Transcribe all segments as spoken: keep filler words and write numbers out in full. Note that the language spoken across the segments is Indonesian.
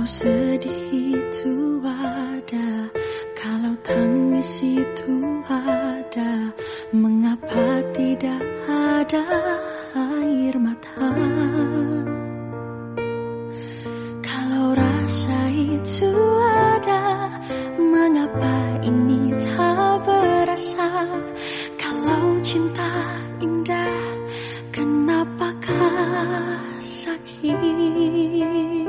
Kalau sedih itu ada, kalau tangis itu ada, mengapa tidak ada air mata? Kalau rasa itu ada, mengapa ini tak berasa? Kalau cinta indah, kenapakah sakit?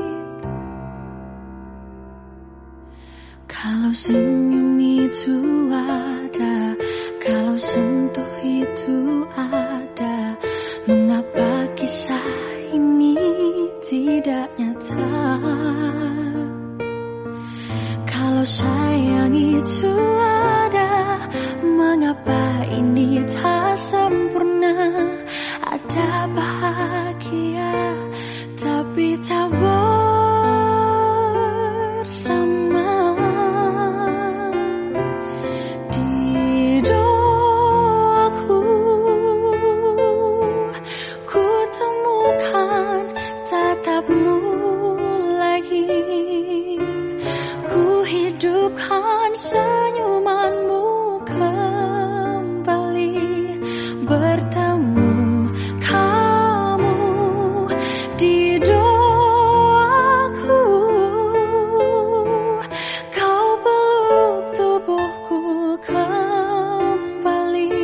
Kalau senyum itu ada, kalau sentuh itu ada, mengapa kisah ini tidak nyata? Kalau sayang itu ada, mengapa ini tak sempurna? Ada bahagia tapi tak bersama. Di doaku ku temukan tatapmu lagi, ku hidupkan senyumanmu kembali. Bertemu kamu di doaku, kau peluk tubuhku kembali.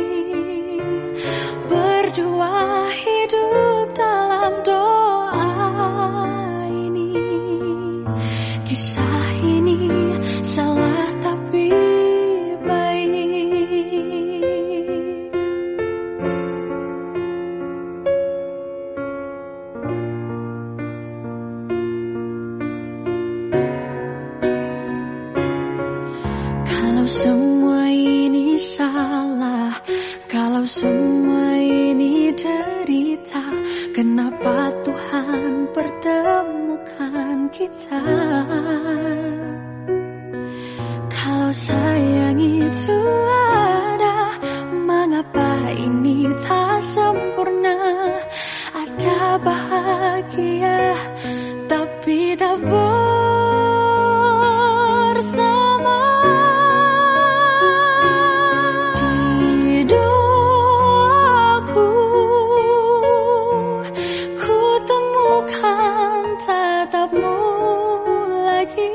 Berdua hidup dalam doa ini. Kisah ini salah tapi baik. Kalau semua ini salah, kalau semua ini derita, kenapa Tuhan pertemukan kita? Kalau sayang itu ada, mengapa ini tak sempurna? Ada bahagia tapi tak bersama. Di doaku ku temukan tatapmu lagi,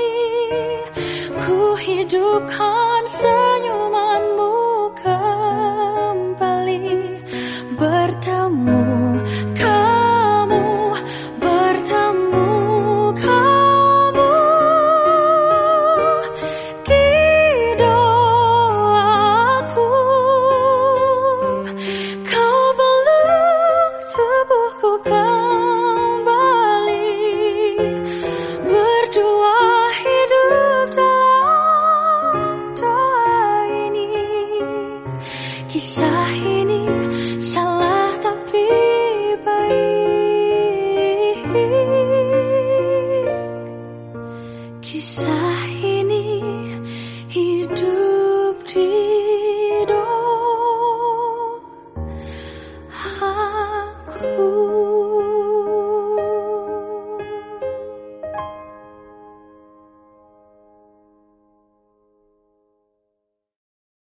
ku hidupkan senyumanmu kembali. Bertemu kamu, bertemu kamu di doaku, kau peluk tubuhku kembali. Berdua hidup dalam doa ini. Kisah ini salah tapi baik. Kisah ini hidup di